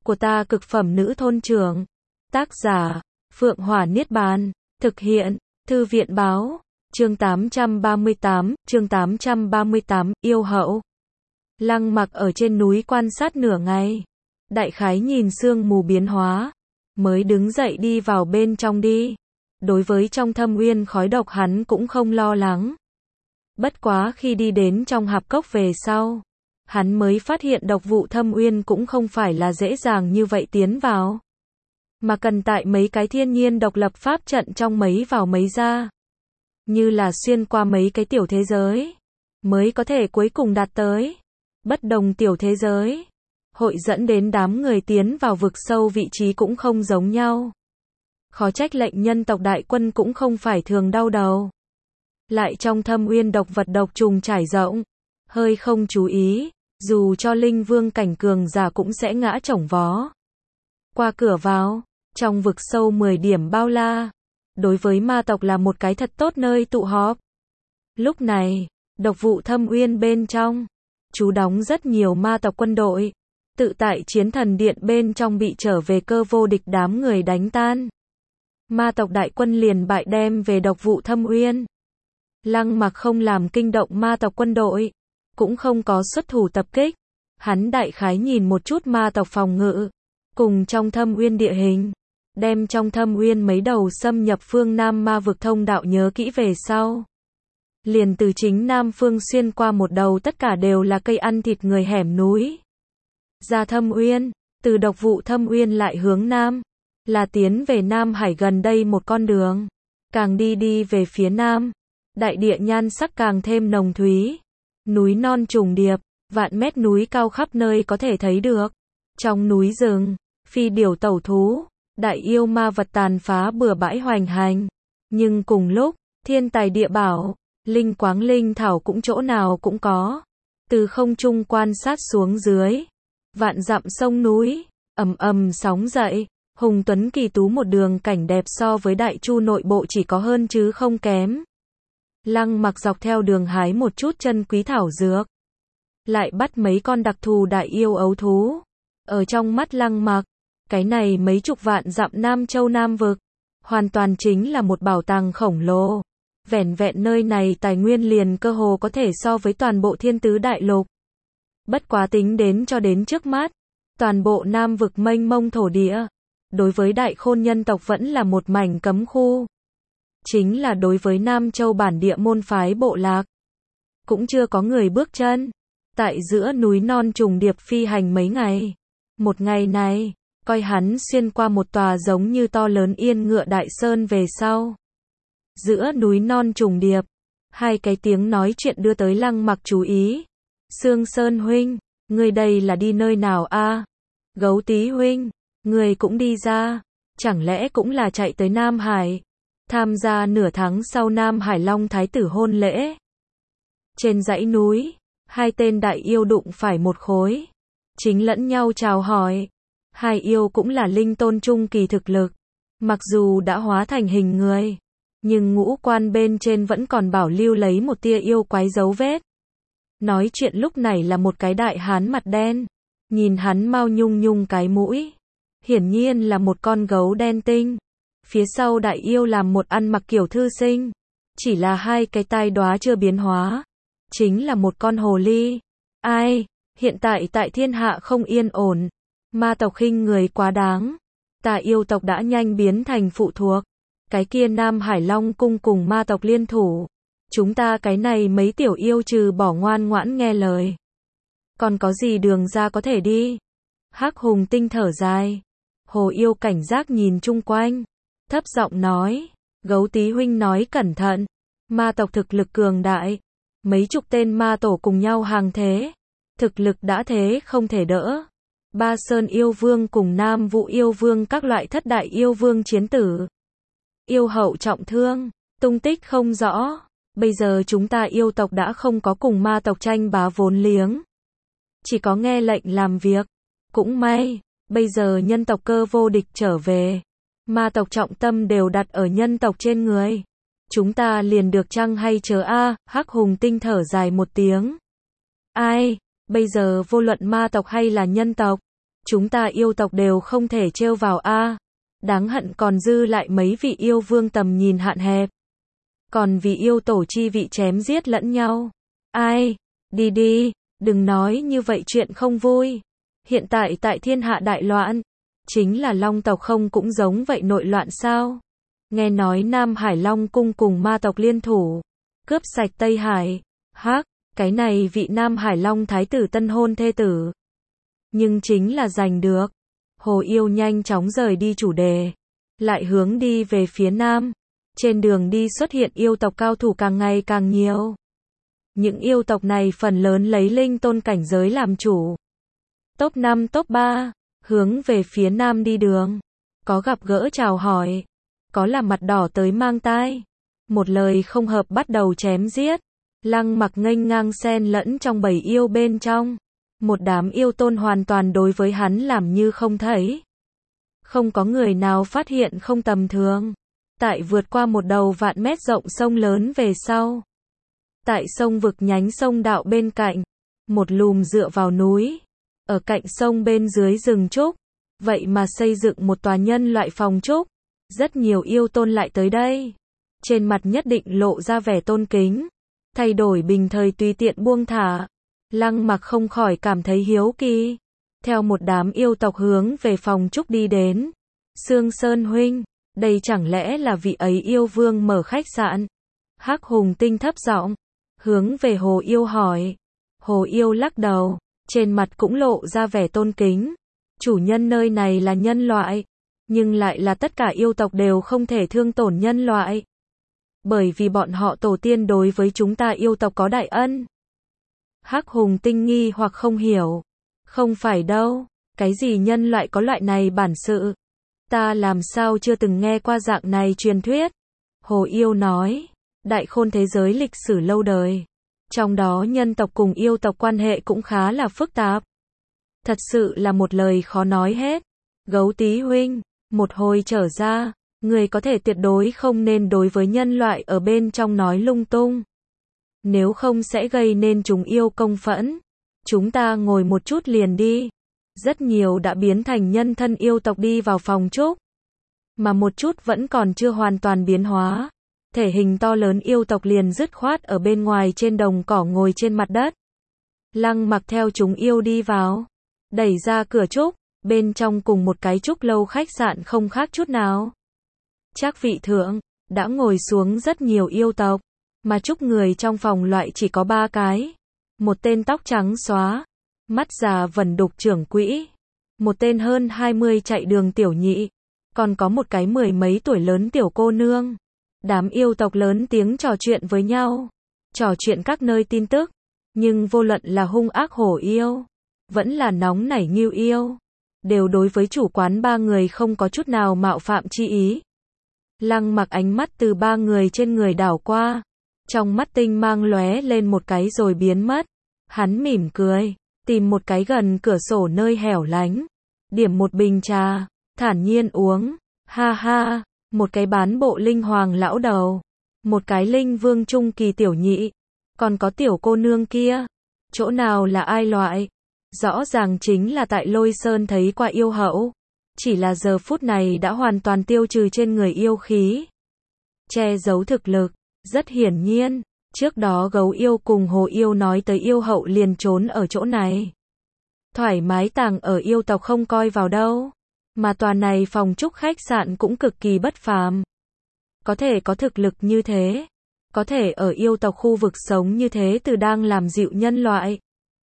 của ta cực phẩm nữ thôn trưởng. Tác giả, Phượng Hỏa Niết Bàn. Thực hiện, Thư viện báo. Chương 838, yêu hậu. Lăng Mặc ở trên núi quan sát nửa ngày. Đại khái nhìn sương mù biến hóa. Mới đứng dậy đi vào bên trong đi. Đối với trong thâm uyên khói độc hắn cũng không lo lắng. Bất quá khi đi đến trong hạp cốc về sau, hắn mới phát hiện độc vụ thâm uyên cũng không phải là dễ dàng như vậy tiến vào. Mà cần tại mấy cái thiên nhiên độc lập pháp trận trong mấy vào mấy ra. Như là xuyên qua mấy cái tiểu thế giới, mới có thể cuối cùng đạt tới. Bất đồng tiểu thế giới, hội dẫn đến đám người tiến vào vực sâu vị trí cũng không giống nhau. Khó trách lệnh nhân tộc đại quân cũng không phải thường đau đầu. Lại trong thâm uyên độc vật độc trùng trải rộng, hơi không chú ý, dù cho linh vương cảnh cường giả cũng sẽ ngã chổng vó. Qua cửa vào, trong vực sâu 10 điểm bao la, đối với ma tộc là một cái thật tốt nơi tụ họp. Lúc này, độc vụ thâm uyên bên trong, trú đóng rất nhiều ma tộc quân đội, tự tại chiến thần điện bên trong bị trở về cơ vô địch đám người đánh tan. Ma tộc đại quân liền bại đem về độc vụ thâm uyên. Lăng Mặc không làm kinh động ma tộc quân đội, cũng không có xuất thủ tập kích. Hắn đại khái nhìn một chút ma tộc phòng ngự, cùng trong thâm uyên địa hình, đem trong thâm uyên mấy đầu xâm nhập phương Nam ma vực thông đạo nhớ kỹ về sau. Liền từ chính Nam phương xuyên qua một đầu tất cả đều là cây ăn thịt người hẻm núi. Ra thâm uyên, từ độc vụ thâm uyên lại hướng Nam, là tiến về Nam Hải gần đây một con đường. Càng đi về phía Nam, đại địa nhan sắc càng thêm nồng thúy. Núi non trùng điệp, vạn mét núi cao khắp nơi có thể thấy được. Trong núi rừng, phi điểu tẩu thú, đại yêu ma vật tàn phá bừa bãi hoành hành. Nhưng cùng lúc, thiên tài địa bảo, linh quáng linh thảo cũng chỗ nào cũng có. Từ không trung quan sát xuống dưới, vạn dặm sông núi, ầm sóng dậy, hùng tuấn kỳ tú một đường cảnh đẹp so với Đại Chu nội bộ chỉ có hơn chứ không kém. Lăng Mặc dọc theo đường hái một chút chân quý thảo dược, lại bắt mấy con đặc thù đại yêu ấu thú. Ở trong mắt Lăng Mặc, cái này mấy chục vạn dặm Nam Châu Nam vực, hoàn toàn chính là một bảo tàng khổng lồ. Vẻn vẹn nơi này tài nguyên liền cơ hồ có thể so với toàn bộ thiên tứ đại lục. Bất quá tính đến cho đến trước mắt, toàn bộ Nam vực mênh mông thổ địa, đối với đại khôn nhân tộc vẫn là một mảnh cấm khu. Chính là đối với Nam Châu bản địa môn phái bộ lạc, cũng chưa có người bước chân. Tại giữa núi non trùng điệp phi hành mấy ngày. Một ngày này, coi hắn xuyên qua một tòa giống như to lớn yên ngựa đại sơn về sau. Giữa núi non trùng điệp, hai cái tiếng nói chuyện đưa tới Lăng Mặc chú ý. Sương Sơn huynh, người đây là đi nơi nào a? Gấu Tí huynh, người cũng đi ra, chẳng lẽ cũng là chạy tới Nam Hải, tham gia nửa tháng sau Nam Hải Long Thái tử hôn lễ. Trên dãy núi, hai tên đại yêu đụng phải một khối, chính lẫn nhau chào hỏi. Hai yêu cũng là linh tôn trung kỳ thực lực, mặc dù đã hóa thành hình người, nhưng ngũ quan bên trên vẫn còn bảo lưu lấy một tia yêu quái dấu vết. Nói chuyện lúc này là một cái đại hán mặt đen, nhìn hắn mau nhung cái mũi, hiển nhiên là một con gấu đen tinh. Phía sau đại yêu làm một ăn mặc kiểu thư sinh, chỉ là hai cái tai đóa chưa biến hóa, chính là một con hồ ly. Ai, hiện tại tại thiên hạ không yên ổn, ma tộc khinh người quá đáng, tà yêu tộc đã nhanh biến thành phụ thuộc. Cái kia Nam Hải Long cung cùng ma tộc liên thủ, chúng ta cái này mấy tiểu yêu trừ bỏ ngoan ngoãn nghe lời, còn có gì đường ra có thể đi? Hắc Hùng Tinh thở dài, hồ yêu cảnh giác nhìn chung quanh, thấp giọng nói, Gấu Tí huynh nói cẩn thận, ma tộc thực lực cường đại, mấy chục tên ma tổ cùng nhau hàng thế, thực lực đã thế không thể đỡ. Ba Sơn yêu vương cùng Nam Vũ yêu vương các loại thất đại yêu vương chiến tử. Yêu hậu trọng thương, tung tích không rõ. Bây giờ chúng ta yêu tộc đã không có cùng ma tộc tranh bá vốn liếng, chỉ có nghe lệnh làm việc. Cũng may, bây giờ nhân tộc cơ vô địch trở về, ma tộc trọng tâm đều đặt ở nhân tộc trên người. Chúng ta liền được chăng hay chờ a? Hắc Hùng Tinh thở dài một tiếng. Ai, bây giờ vô luận ma tộc hay là nhân tộc, chúng ta yêu tộc đều không thể trêu vào a. Đáng hận còn dư lại mấy vị yêu vương tầm nhìn hạn hẹp. Còn vì yêu tổ chi vị chém giết lẫn nhau. Ai? Đi đi, đừng nói như vậy chuyện không vui. Hiện tại tại thiên hạ đại loạn, chính là Long tộc không cũng giống vậy nội loạn sao? Nghe nói Nam Hải Long cung cùng ma tộc liên thủ, cướp sạch Tây Hải. Hắc, cái này vị Nam Hải Long thái tử tân hôn thê tử. Nhưng chính là giành được. Hồ Yêu nhanh chóng rời đi chủ đề, lại hướng đi về phía nam. Trên đường đi xuất hiện yêu tộc cao thủ càng ngày càng nhiều. Những yêu tộc này phần lớn lấy linh tôn cảnh giới làm chủ. Top 5 top 3, hướng về phía nam đi đường. Có gặp gỡ chào hỏi, có là mặt đỏ tới mang tai. Một lời không hợp bắt đầu chém giết. Lăng Mặc nghênh ngang xen lẫn trong bầy yêu bên trong. Một đám yêu tôn hoàn toàn đối với hắn làm như không thấy. Không có người nào phát hiện không tầm thường. Tại vượt qua một đầu vạn mét rộng sông lớn về sau. Tại sông vực nhánh sông đạo bên cạnh, một lùm dựa vào núi. Ở cạnh sông bên dưới rừng trúc. Vậy mà xây dựng một tòa nhân loại phòng trúc. Rất nhiều yêu tôn lại tới đây. Trên mặt nhất định lộ ra vẻ tôn kính. Thay đổi bình thời tùy tiện buông thả. Lăng Mặc không khỏi cảm thấy hiếu kỳ. Theo một đám yêu tộc hướng về phòng trúc đi đến. Sương Sơn huynh, đây chẳng lẽ là vị ấy yêu vương mở khách sạn? Hắc Hùng Tinh thấp giọng hướng về Hồ Yêu hỏi. Hồ Yêu lắc đầu, trên mặt cũng lộ ra vẻ tôn kính. Chủ nhân nơi này là nhân loại, nhưng lại là tất cả yêu tộc đều không thể thương tổn nhân loại. Bởi vì bọn họ tổ tiên đối với chúng ta yêu tộc có đại ân. Hắc Hùng Tinh nghi hoặc không hiểu. Không phải đâu, cái gì nhân loại có loại này bản sự? Ta làm sao chưa từng nghe qua dạng này truyền thuyết? Hồ Yêu nói, đại khôn thế giới lịch sử lâu đời. Trong đó nhân tộc cùng yêu tộc quan hệ cũng khá là phức tạp. Thật sự là một lời khó nói hết. Gấu Tí huynh, một hồi trở ra, người có thể tuyệt đối không nên đối với nhân loại ở bên trong nói lung tung. Nếu không sẽ gây nên chúng yêu công phẫn. Chúng ta ngồi một chút liền đi. Rất nhiều đã biến thành nhân thân yêu tộc đi vào phòng trúc. Mà một chút vẫn còn chưa hoàn toàn biến hóa. Thể hình to lớn yêu tộc liền dứt khoát ở bên ngoài trên đồng cỏ ngồi trên mặt đất. Lăng Mặc theo chúng yêu đi vào. Đẩy ra cửa trúc. Bên trong cùng một cái trúc lâu khách sạn không khác chút nào. Chắc vị thượng, đã ngồi xuống rất nhiều yêu tộc. Mà trúc người trong phòng loại chỉ có 3 cái. Một tên tóc trắng xóa, mắt già vẩn đục trưởng quỹ. Một tên hơn 20 chạy đường tiểu nhị. Còn có một cái 10 mấy tuổi lớn tiểu cô nương. Đám yêu tộc lớn tiếng trò chuyện với nhau. Trò chuyện các nơi tin tức. Nhưng vô luận là hung ác hổ yêu, vẫn là nóng nảy ngưu yêu, đều đối với chủ quán 3 người không có chút nào mạo phạm chi ý. Lăng Mặc ánh mắt từ 3 người trên người đảo qua. Trong mắt tinh mang lóe lên một cái rồi biến mất. Hắn mỉm cười, tìm một cái gần cửa sổ nơi hẻo lánh. Điểm một bình trà, thản nhiên uống. Ha ha, một cái bán bộ linh hoàng lão đầu. Một cái linh vương trung kỳ tiểu nhị. Còn có tiểu cô nương kia. Chỗ nào là ai loại? Rõ ràng chính là tại Lôi Sơn thấy qua yêu hậu. Chỉ là giờ phút này đã hoàn toàn tiêu trừ trên người yêu khí. Che giấu thực lực. Rất hiển nhiên, trước đó gấu yêu cùng hồ yêu nói tới yêu hậu liền trốn ở chỗ này. Thoải mái tàng ở yêu tộc không coi vào đâu. Mà tòa này phòng trúc khách sạn cũng cực kỳ bất phàm. Có thể có thực lực như thế. Có thể ở yêu tộc khu vực sống như thế từ đang làm dịu nhân loại.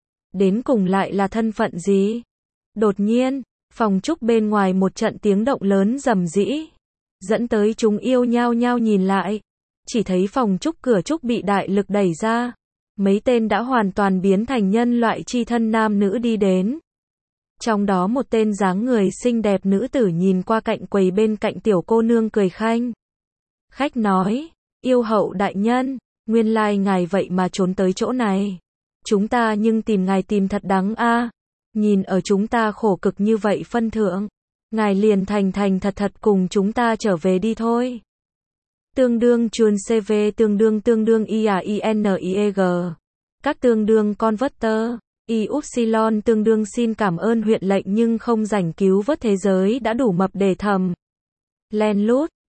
Đến cùng lại là thân phận gì? Đột nhiên, phòng trúc bên ngoài một trận tiếng động lớn rầm rĩ. Dẫn tới chúng yêu nhao nhao nhìn lại. Chỉ thấy phòng trúc cửa trúc bị đại lực đẩy ra. Mấy tên đã hoàn toàn biến thành nhân loại chi thân nam nữ đi đến. Trong đó một tên dáng người xinh đẹp nữ tử nhìn qua cạnh quầy bên cạnh tiểu cô nương cười khanh. Khách nói, yêu hậu đại nhân, nguyên lai ngài vậy mà trốn tới chỗ này. Chúng ta nhưng tìm ngài tìm thật đáng a. Nhìn ở chúng ta khổ cực như vậy phân thượng. Ngài liền thành thành thật thật cùng chúng ta trở về đi thôi. Tương đương chuồn CV tương đương IAINIEG. Các tương đương converter. Y Upsilon tương đương xin cảm ơn huyện lệnh nhưng không rảnh cứu vớt thế giới đã đủ mập để thầm. Len lút.